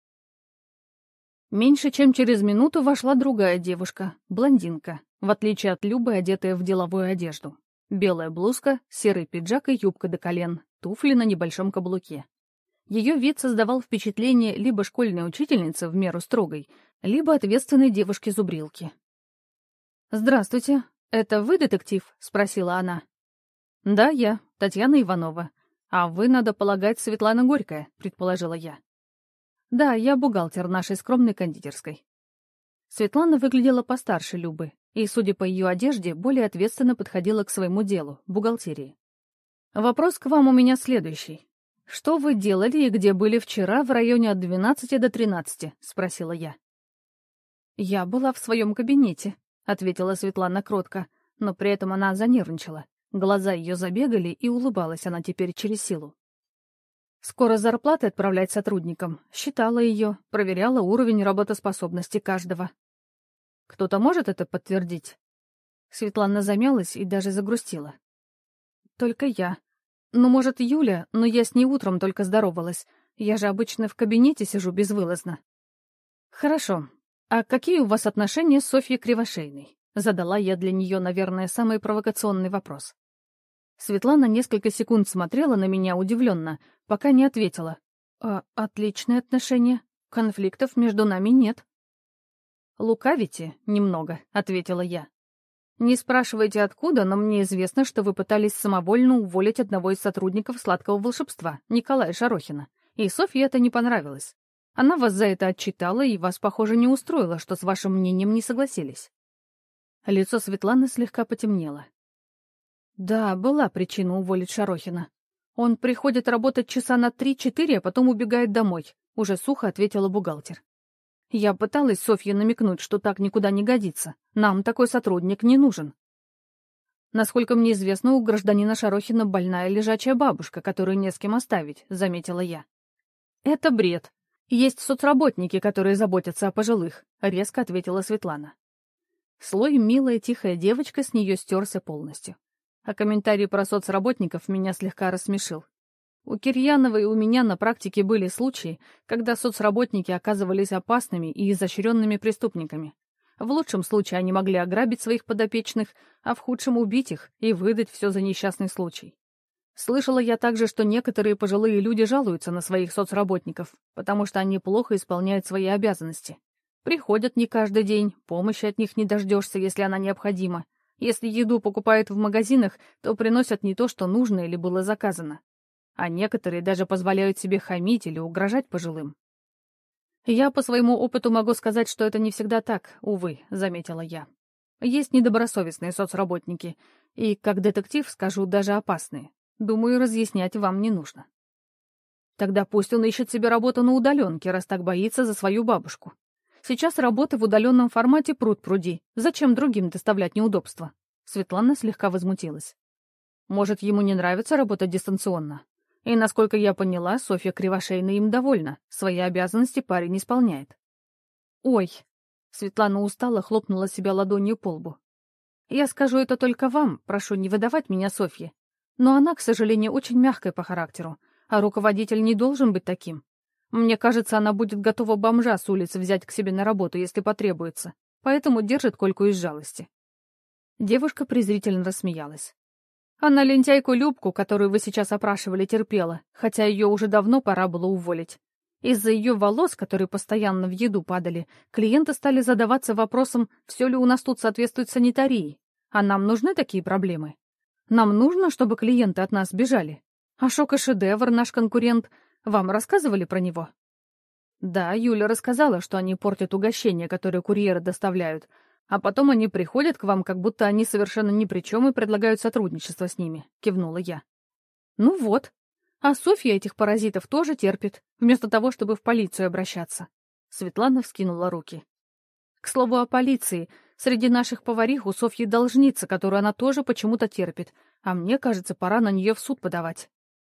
Меньше чем через минуту вошла другая девушка, блондинка, в отличие от Любы, одетая в деловую одежду. Белая блузка, серый пиджак и юбка до колен, туфли на небольшом каблуке. Ее вид создавал впечатление либо школьной учительницы в меру строгой, либо ответственной девушки-зубрилки. «Здравствуйте, это вы детектив?» — спросила она. «Да, я, Татьяна Иванова. А вы, надо полагать, Светлана Горькая», — предположила я. «Да, я бухгалтер нашей скромной кондитерской». Светлана выглядела постарше Любы и, судя по ее одежде, более ответственно подходила к своему делу — бухгалтерии. «Вопрос к вам у меня следующий. Что вы делали и где были вчера в районе от двенадцати до тринадцати?» — спросила я. «Я была в своем кабинете», — ответила Светлана кротко, но при этом она занервничала. Глаза ее забегали, и улыбалась она теперь через силу. «Скоро зарплаты отправлять сотрудникам. Считала ее, проверяла уровень работоспособности каждого». «Кто-то может это подтвердить?» Светлана замялась и даже загрустила. «Только я. Ну, может, Юля, но я с ней утром только здоровалась. Я же обычно в кабинете сижу безвылазно». «Хорошо. А какие у вас отношения с Софьей Кривошейной?» Задала я для нее, наверное, самый провокационный вопрос. Светлана несколько секунд смотрела на меня удивленно, пока не ответила. «А, отличные отношения. Конфликтов между нами нет». «Лукавите немного», — ответила я. «Не спрашивайте, откуда, но мне известно, что вы пытались самовольно уволить одного из сотрудников сладкого волшебства, Николая Шарохина, и Софье это не понравилось. Она вас за это отчитала, и вас, похоже, не устроило, что с вашим мнением не согласились». Лицо Светланы слегка потемнело. «Да, была причина уволить Шарохина. Он приходит работать часа на три-четыре, а потом убегает домой», — уже сухо ответила бухгалтер. «Я пыталась Софье намекнуть, что так никуда не годится. Нам такой сотрудник не нужен». «Насколько мне известно, у гражданина Шарохина больная лежачая бабушка, которую не с кем оставить», — заметила я. «Это бред. Есть соцработники, которые заботятся о пожилых», — резко ответила Светлана. Слой «милая тихая девочка» с нее стерся полностью. А комментарий про соцработников меня слегка рассмешил. У Кирьяновой и у меня на практике были случаи, когда соцработники оказывались опасными и изощренными преступниками. В лучшем случае они могли ограбить своих подопечных, а в худшем убить их и выдать все за несчастный случай. Слышала я также, что некоторые пожилые люди жалуются на своих соцработников, потому что они плохо исполняют свои обязанности. Приходят не каждый день, помощи от них не дождешься, если она необходима. Если еду покупают в магазинах, то приносят не то, что нужно или было заказано. А некоторые даже позволяют себе хамить или угрожать пожилым. «Я по своему опыту могу сказать, что это не всегда так, увы», — заметила я. «Есть недобросовестные соцработники, и, как детектив, скажу, даже опасные. Думаю, разъяснять вам не нужно». «Тогда пусть он ищет себе работу на удаленке, раз так боится за свою бабушку. Сейчас работы в удаленном формате пруд-пруди. Зачем другим доставлять неудобства?» Светлана слегка возмутилась. «Может, ему не нравится работать дистанционно? И, насколько я поняла, Софья Кривошейна им довольна. Свои обязанности парень исполняет». «Ой!» — Светлана устало хлопнула себя ладонью по лбу. «Я скажу это только вам, прошу не выдавать меня Софье. Но она, к сожалению, очень мягкая по характеру, а руководитель не должен быть таким. Мне кажется, она будет готова бомжа с улицы взять к себе на работу, если потребуется, поэтому держит Кольку из жалости». Девушка презрительно рассмеялась. «Она лентяйку Любку, которую вы сейчас опрашивали, терпела, хотя ее уже давно пора было уволить. Из-за ее волос, которые постоянно в еду падали, клиенты стали задаваться вопросом, все ли у нас тут соответствует санитарии. А нам нужны такие проблемы? Нам нужно, чтобы клиенты от нас бежали. А Шок и Шедевр, наш конкурент, вам рассказывали про него?» «Да, Юля рассказала, что они портят угощения, которые курьеры доставляют, а потом они приходят к вам, как будто они совершенно ни при чем и предлагают сотрудничество с ними», — кивнула я. «Ну вот. А Софья этих паразитов тоже терпит, вместо того, чтобы в полицию обращаться». Светлана вскинула руки. «К слову о полиции. Среди наших поварих у Софьи должница, которую она тоже почему-то терпит, а мне кажется, пора на нее в суд подавать».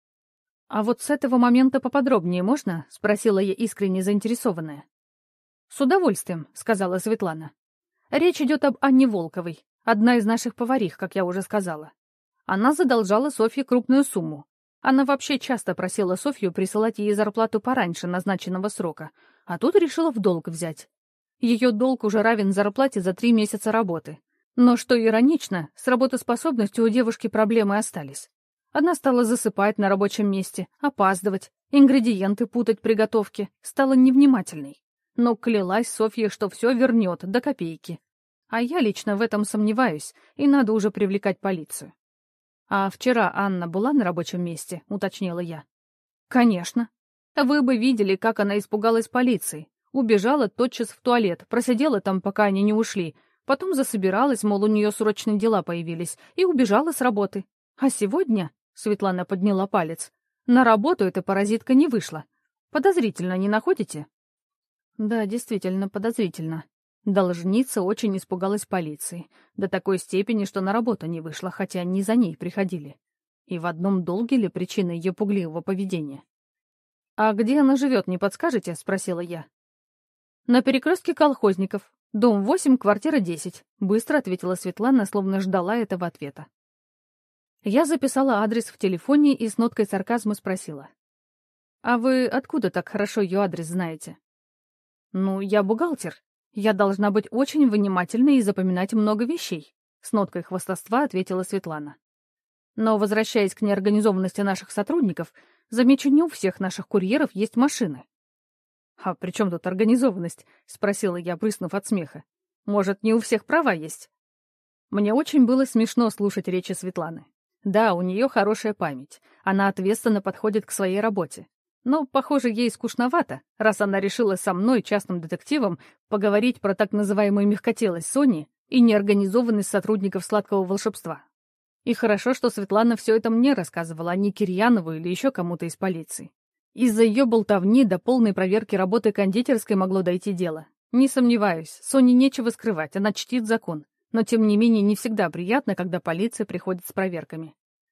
«А вот с этого момента поподробнее можно?» — спросила я, искренне заинтересованная. «С удовольствием», — сказала Светлана. «Речь идет об Анне Волковой, одна из наших поварих, как я уже сказала. Она задолжала Софье крупную сумму. Она вообще часто просила Софью присылать ей зарплату пораньше назначенного срока, а тут решила в долг взять. Ее долг уже равен зарплате за три месяца работы. Но, что иронично, с работоспособностью у девушки проблемы остались. Она стала засыпать на рабочем месте, опаздывать, ингредиенты путать при готовке, стала невнимательной. Но клялась Софье, что все вернет до копейки. А я лично в этом сомневаюсь, и надо уже привлекать полицию. «А вчера Анна была на рабочем месте?» — уточнила я. «Конечно. Вы бы видели, как она испугалась полиции. Убежала тотчас в туалет, просидела там, пока они не ушли, потом засобиралась, мол, у нее срочные дела появились, и убежала с работы. А сегодня...» — Светлана подняла палец. «На работу эта паразитка не вышла. Подозрительно, не находите?» «Да, действительно, подозрительно. Должница очень испугалась полиции, до такой степени, что на работу не вышла, хотя не за ней приходили. И в одном долге ли причина ее пугливого поведения?» «А где она живет, не подскажете?» — спросила я. «На перекрестке Колхозников. Дом восемь, квартира десять», — быстро ответила Светлана, словно ждала этого ответа. Я записала адрес в телефоне и с ноткой сарказма спросила. «А вы откуда так хорошо ее адрес знаете?» «Ну, я бухгалтер. Я должна быть очень внимательной и запоминать много вещей», — с ноткой хвастовства ответила Светлана. «Но, возвращаясь к неорганизованности наших сотрудников, замечу, не у всех наших курьеров есть машины». «А при чем тут организованность?» — спросила я, прыснув от смеха. «Может, не у всех права есть?» Мне очень было смешно слушать речи Светланы. Да, у нее хорошая память, она ответственно подходит к своей работе. Но, похоже, ей скучновато, раз она решила со мной, частным детективом, поговорить про так называемую мягкотелость Сони и неорганизованность сотрудников сладкого волшебства. И хорошо, что Светлана все это мне рассказывала, а не Кирьянову или еще кому-то из полиции. Из-за ее болтовни до полной проверки работы кондитерской могло дойти дело. Не сомневаюсь, Соне нечего скрывать, она чтит закон. Но, тем не менее, не всегда приятно, когда полиция приходит с проверками.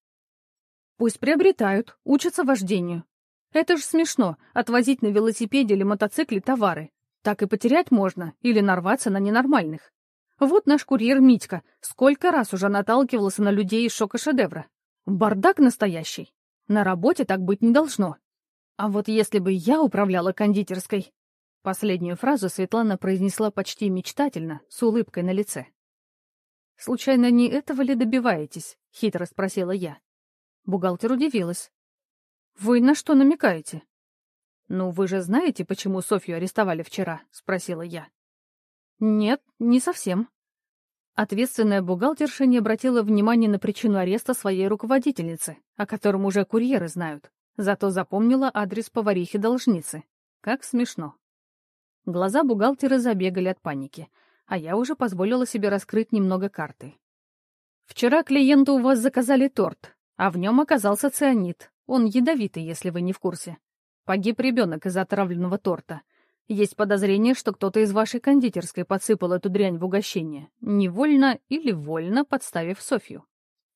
Пусть приобретают, учатся вождению. Это ж смешно — отвозить на велосипеде или мотоцикле товары. Так и потерять можно или нарваться на ненормальных. Вот наш курьер Митька сколько раз уже наталкивался на людей из Шока Шедевра. Бардак настоящий. На работе так быть не должно. А вот если бы я управляла кондитерской... Последнюю фразу Светлана произнесла почти мечтательно, с улыбкой на лице. «Случайно не этого ли добиваетесь?» — хитро спросила я. Бухгалтер удивилась. «Вы на что намекаете?» «Ну, вы же знаете, почему Софью арестовали вчера?» — спросила я. «Нет, не совсем». Ответственная бухгалтерша не обратила внимания на причину ареста своей руководительницы, о котором уже курьеры знают, зато запомнила адрес поварихи-должницы. Как смешно. Глаза бухгалтера забегали от паники, а я уже позволила себе раскрыть немного карты. «Вчера клиенты у вас заказали торт, а в нем оказался цианид. Он ядовитый, если вы не в курсе. Погиб ребенок из-за отравленного торта. Есть подозрение, что кто-то из вашей кондитерской подсыпал эту дрянь в угощение, невольно или вольно подставив Софью».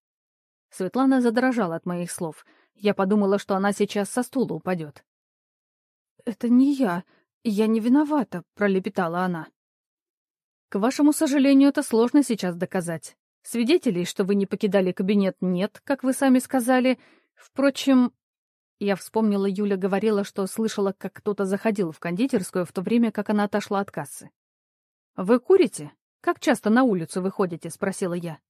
Светлана задрожала от моих слов. Я подумала, что она сейчас со стула упадет. «Это не я. Я не виновата», — пролепетала она. «К вашему сожалению, это сложно сейчас доказать. Свидетелей, что вы не покидали кабинет, нет, как вы сами сказали. Впрочем...» Я вспомнила, Юля говорила, что слышала, как кто-то заходил в кондитерскую в то время, как она отошла от кассы. «Вы курите? Как часто на улицу выходите?» — спросила я.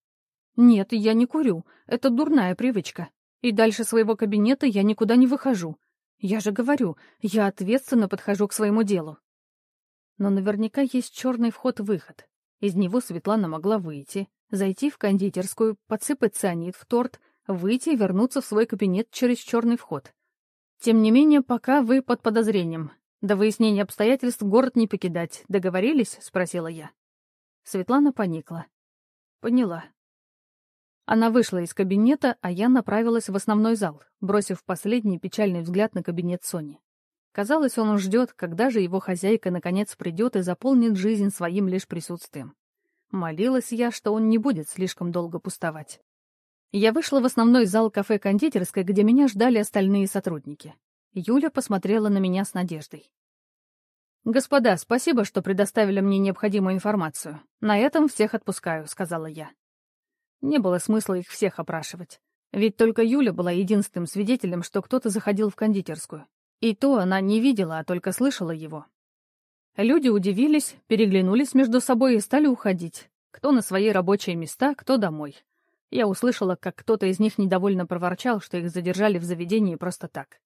«Нет, я не курю. Это дурная привычка. И дальше своего кабинета я никуда не выхожу. Я же говорю, я ответственно подхожу к своему делу». Но наверняка есть черный вход-выход. Из него Светлана могла выйти, зайти в кондитерскую, подсыпать цианид в торт, выйти и вернуться в свой кабинет через черный вход. Тем не менее, пока вы под подозрением. До выяснения обстоятельств город не покидать. Договорились? — спросила я. Светлана поникла. Поняла. Она вышла из кабинета, а я направилась в основной зал, бросив последний печальный взгляд на кабинет Сони. Казалось, он ждет, когда же его хозяйка наконец придет и заполнит жизнь своим лишь присутствием. Молилась я, что он не будет слишком долго пустовать. Я вышла в основной зал кафе-кондитерской, где меня ждали остальные сотрудники. Юля посмотрела на меня с надеждой. «Господа, спасибо, что предоставили мне необходимую информацию. На этом всех отпускаю», — сказала я. Не было смысла их всех опрашивать. Ведь только Юля была единственным свидетелем, что кто-то заходил в кондитерскую. И то она не видела, а только слышала его. Люди удивились, переглянулись между собой и стали уходить. Кто на свои рабочие места, кто домой. Я услышала, как кто-то из них недовольно проворчал, что их задержали в заведении просто так.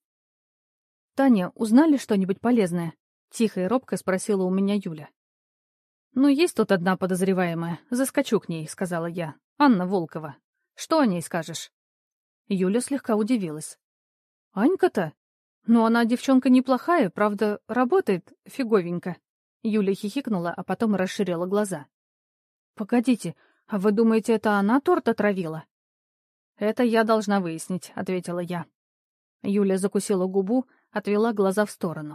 «Таня, узнали что-нибудь полезное?» — тихо и робко спросила у меня Юля. «Ну, есть тут одна подозреваемая. Заскочу к ней», — сказала я. «Анна Волкова. Что о ней скажешь?» Юля слегка удивилась. «Анька-то? Ну, она девчонка неплохая, правда, работает фиговенько». Юля хихикнула, а потом расширила глаза. «Погодите, а вы думаете, это она торт отравила?» «Это я должна выяснить», — ответила я. Юля закусила губу, отвела глаза в сторону.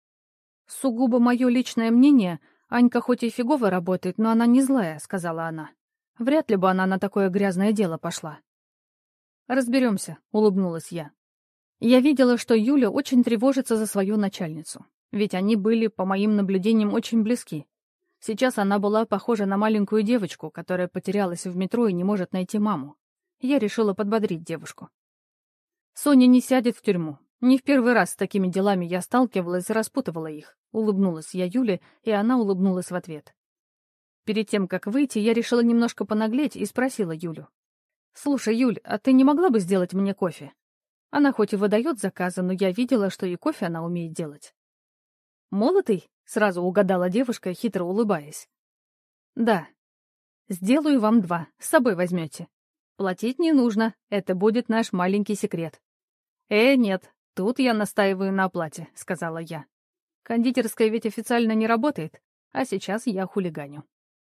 «Сугубо мое личное мнение, Анька хоть и фигово работает, но она не злая», — сказала она. «Вряд ли бы она на такое грязное дело пошла». «Разберемся», — улыбнулась я. Я видела, что Юля очень тревожится за свою начальницу, ведь они были, по моим наблюдениям, очень близки. Сейчас она была похожа на маленькую девочку, которая потерялась в метро и не может найти маму. Я решила подбодрить девушку. «Соня не сядет в тюрьму. Не в первый раз с такими делами я сталкивалась и распутывала их», — улыбнулась я Юле, и она улыбнулась в ответ. Перед тем, как выйти, я решила немножко понаглеть и спросила Юлю. «Слушай, Юль, а ты не могла бы сделать мне кофе?» Она хоть и выдает заказы, но я видела, что и кофе она умеет делать. «Молотый?» — сразу угадала девушка, хитро улыбаясь. «Да. Сделаю вам два, с собой возьмете. Платить не нужно, это будет наш маленький секрет». «Э, нет, тут я настаиваю на оплате», — сказала я. «Кондитерская ведь официально не работает, а сейчас я хулиганю».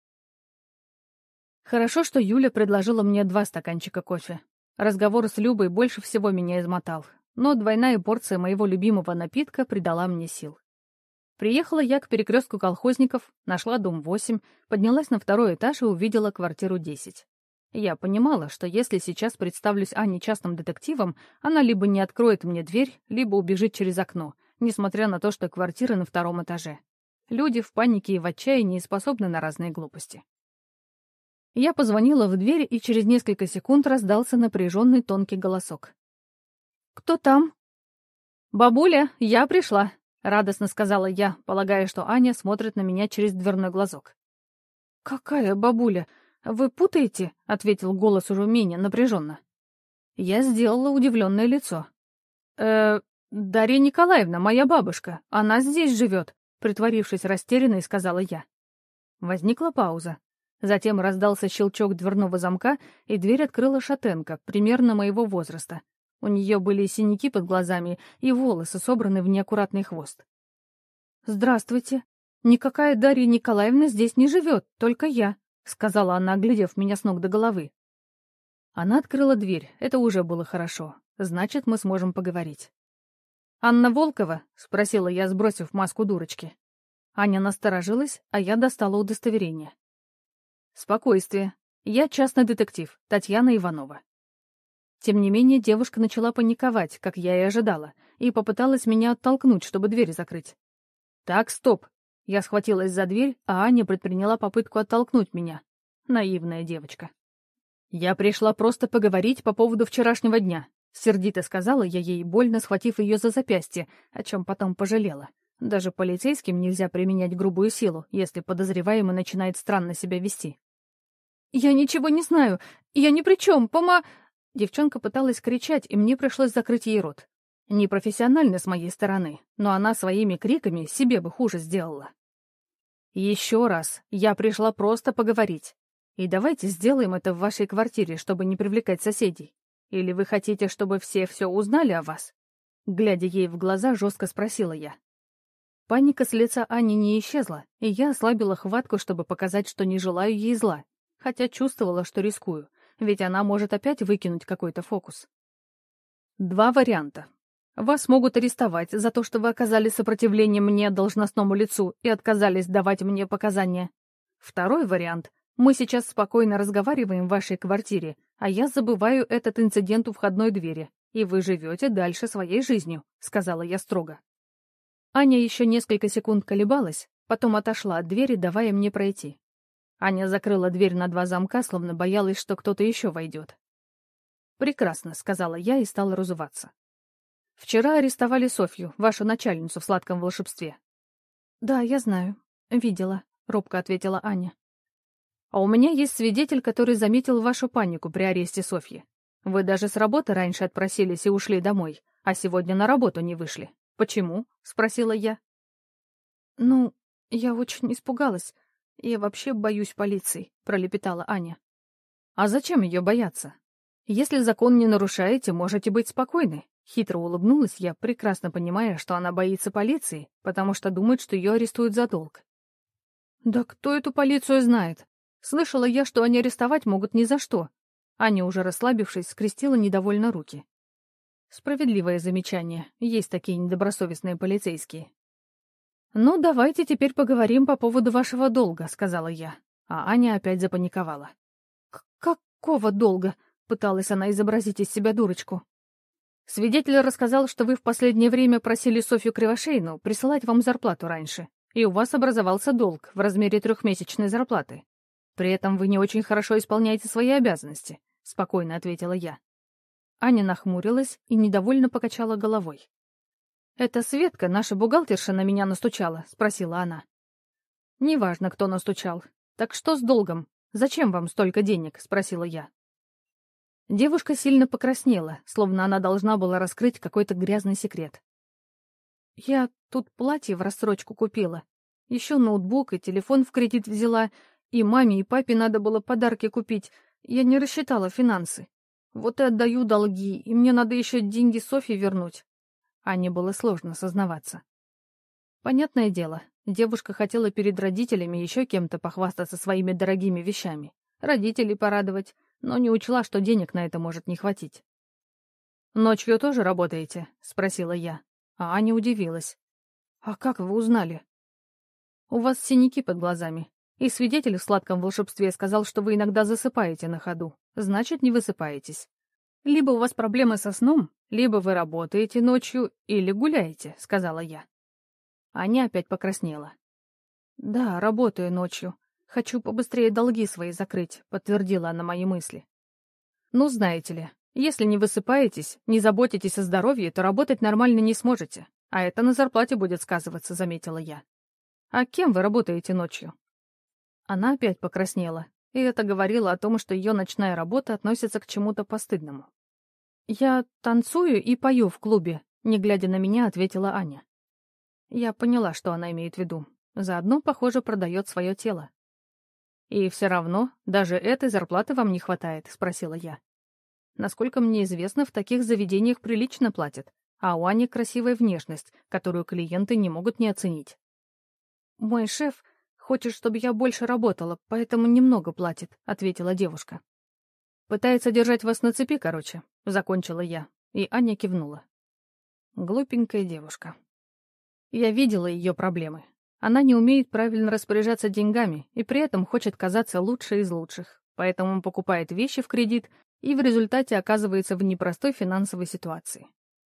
Хорошо, что Юля предложила мне два стаканчика кофе. Разговор с Любой больше всего меня измотал, но двойная порция моего любимого напитка придала мне сил. Приехала я к перекрестку колхозников, нашла дом восемь, поднялась на второй этаж и увидела квартиру десять. Я понимала, что если сейчас представлюсь Ане частным детективом, она либо не откроет мне дверь, либо убежит через окно, несмотря на то, что квартира на втором этаже. Люди в панике и в отчаянии способны на разные глупости. Я позвонила в дверь, и через несколько секунд раздался напряженный тонкий голосок. «Кто там?» «Бабуля, я пришла», — радостно сказала я, полагая, что Аня смотрит на меня через дверной глазок. «Какая бабуля? Вы путаете?» — ответил голос уже менее напряженно. Я сделала удивленное лицо. «Э, Дарья Николаевна, моя бабушка, она здесь живет», — притворившись растерянной, сказала я. Возникла пауза. Затем раздался щелчок дверного замка, и дверь открыла шатенка, примерно моего возраста. У нее были синяки под глазами и волосы, собраны в неаккуратный хвост. «Здравствуйте. Никакая Дарья Николаевна здесь не живет, только я», — сказала она, оглядев меня с ног до головы. Она открыла дверь, это уже было хорошо. Значит, мы сможем поговорить. «Анна Волкова?» — спросила я, сбросив маску дурочки. Аня насторожилась, а я достала удостоверение. «Спокойствие. Я частный детектив, Татьяна Иванова». Тем не менее, девушка начала паниковать, как я и ожидала, и попыталась меня оттолкнуть, чтобы дверь закрыть. «Так, стоп!» Я схватилась за дверь, а Аня предприняла попытку оттолкнуть меня. Наивная девочка. «Я пришла просто поговорить по поводу вчерашнего дня. Сердито сказала я ей, больно схватив ее за запястье, о чем потом пожалела. Даже полицейским нельзя применять грубую силу, если подозреваемый начинает странно себя вести. «Я ничего не знаю! Я ни при чем! Пома...» Девчонка пыталась кричать, и мне пришлось закрыть ей рот. Непрофессионально с моей стороны, но она своими криками себе бы хуже сделала. «Еще раз, я пришла просто поговорить. И давайте сделаем это в вашей квартире, чтобы не привлекать соседей. Или вы хотите, чтобы все все узнали о вас?» Глядя ей в глаза, жестко спросила я. Паника с лица Ани не исчезла, и я ослабила хватку, чтобы показать, что не желаю ей зла, хотя чувствовала, что рискую, ведь она может опять выкинуть какой-то фокус. Два варианта. Вас могут арестовать за то, что вы оказали сопротивление мне, должностному лицу, и отказались давать мне показания. Второй вариант. Мы сейчас спокойно разговариваем в вашей квартире, а я забываю этот инцидент у входной двери, и вы живете дальше своей жизнью», — сказала я строго. Аня еще несколько секунд колебалась, потом отошла от двери, давая мне пройти. Аня закрыла дверь на два замка, словно боялась, что кто-то еще войдет. «Прекрасно», — сказала я и стала разуваться. «Вчера арестовали Софью, вашу начальницу в сладком волшебстве». «Да, я знаю. Видела», — робко ответила Аня. «А у меня есть свидетель, который заметил вашу панику при аресте Софьи. Вы даже с работы раньше отпросились и ушли домой, а сегодня на работу не вышли. Почему?» — спросила я. «Ну, я очень испугалась. Я вообще боюсь полиции», — пролепетала Аня. «А зачем ее бояться? Если закон не нарушаете, можете быть спокойны». Хитро улыбнулась я, прекрасно понимая, что она боится полиции, потому что думает, что ее арестуют за долг. «Да кто эту полицию знает? Слышала я, что они арестовать могут ни за что». Аня, уже расслабившись, скрестила недовольно руки. Справедливое замечание. Есть такие недобросовестные полицейские. «Ну, давайте теперь поговорим по поводу вашего долга», — сказала я. А Аня опять запаниковала. «Какого долга?» — пыталась она изобразить из себя дурочку. «Свидетель рассказал, что вы в последнее время просили Софью Кривошеину присылать вам зарплату раньше, и у вас образовался долг в размере трехмесячной зарплаты. При этом вы не очень хорошо исполняете свои обязанности», — спокойно ответила я. Аня нахмурилась и недовольно покачала головой. «Это Светка, наша бухгалтерша, на меня настучала?» — спросила она. «Неважно, кто настучал. Так что с долгом? Зачем вам столько денег?» — спросила я. Девушка сильно покраснела, словно она должна была раскрыть какой-то грязный секрет. «Я тут платье в рассрочку купила. Еще ноутбук и телефон в кредит взяла, и маме и папе надо было подарки купить. Я не рассчитала финансы. Вот и отдаю долги, и мне надо еще деньги Софье вернуть». Ане было сложно сознаваться. Понятное дело, девушка хотела перед родителями еще кем-то похвастаться своими дорогими вещами, родителей порадовать, но не учла, что денег на это может не хватить. «Ночью тоже работаете?» — спросила я. А Аня удивилась. «А как вы узнали?» «У вас синяки под глазами, и свидетель в сладком волшебстве сказал, что вы иногда засыпаете на ходу. Значит, не высыпаетесь. Либо у вас проблемы со сном, либо вы работаете ночью или гуляете», — сказала я. Аня опять покраснела. «Да, работаю ночью. Хочу побыстрее долги свои закрыть», — подтвердила она мои мысли. «Ну, знаете ли, если не высыпаетесь, не заботитесь о здоровье, то работать нормально не сможете, а это на зарплате будет сказываться», — заметила я. «А кем вы работаете ночью?» Она опять покраснела, и это говорило о том, что ее ночная работа относится к чему-то постыдному. «Я танцую и пою в клубе», — не глядя на меня, ответила Аня. Я поняла, что она имеет в виду. Заодно, похоже, продает свое тело. «И все равно даже этой зарплаты вам не хватает?» — спросила я. Насколько мне известно, в таких заведениях прилично платят, а у Ани красивая внешность, которую клиенты не могут не оценить. «Мой шеф хочет, чтобы я больше работала, поэтому немного платит», — ответила девушка. «Пытается держать вас на цепи, короче», — закончила я, и Аня кивнула. Глупенькая девушка. Я видела ее проблемы. Она не умеет правильно распоряжаться деньгами и при этом хочет казаться лучшей из лучших, поэтому покупает вещи в кредит и в результате оказывается в непростой финансовой ситуации.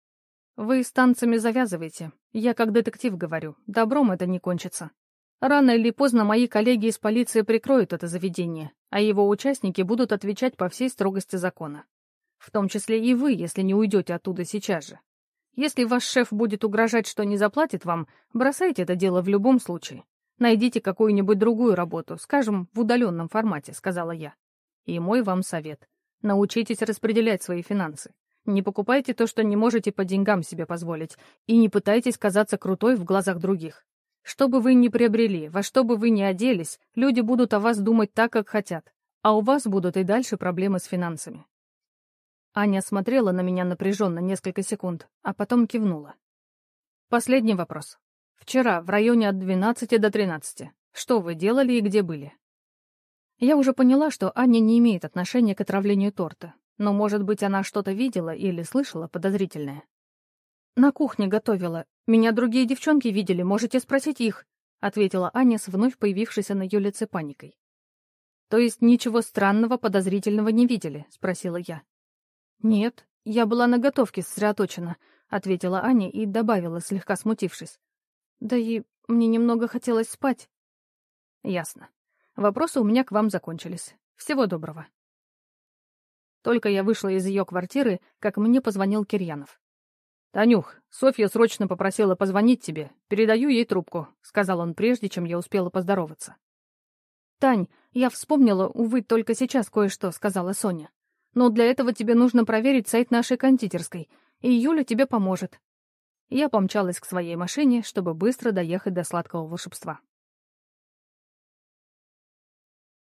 «Вы с танцами завязывайте. Я как детектив говорю, добром это не кончится. Рано или поздно мои коллеги из полиции прикроют это заведение, а его участники будут отвечать по всей строгости закона. В том числе и вы, если не уйдете оттуда сейчас же. Если ваш шеф будет угрожать, что не заплатит вам, бросайте это дело в любом случае. Найдите какую-нибудь другую работу, скажем, в удаленном формате», — сказала я. «И мой вам совет. Научитесь распределять свои финансы. Не покупайте то, что не можете по деньгам себе позволить, и не пытайтесь казаться крутой в глазах других. Что бы вы ни приобрели, во что бы вы ни оделись, люди будут о вас думать так, как хотят, а у вас будут и дальше проблемы с финансами». Аня смотрела на меня напряженно несколько секунд, а потом кивнула. «Последний вопрос. Вчера, в районе от двенадцати до тринадцати. Что вы делали и где были?» Я уже поняла, что Аня не имеет отношения к отравлению торта, но, может быть, она что-то видела или слышала подозрительное. «На кухне готовила. Меня другие девчонки видели, можете спросить их», — ответила Аня с вновь появившейся на ее лице паникой. «То есть ничего странного, подозрительного не видели?» — спросила я. «Нет, я была на готовке сосредоточена», — ответила Аня и добавила, слегка смутившись. «Да и мне немного хотелось спать». «Ясно. Вопросы у меня к вам закончились. Всего доброго». Только я вышла из ее квартиры, как мне позвонил Кирьянов. «Танюх, Софья срочно попросила позвонить тебе. Передаю ей трубку», — сказал он прежде, чем я успела поздороваться. «Тань, я вспомнила, увы, только сейчас кое-что», — сказала Соня. «Но для этого тебе нужно проверить сайт нашей кондитерской, и Юля тебе поможет». Я помчалась к своей машине, чтобы быстро доехать до сладкого волшебства.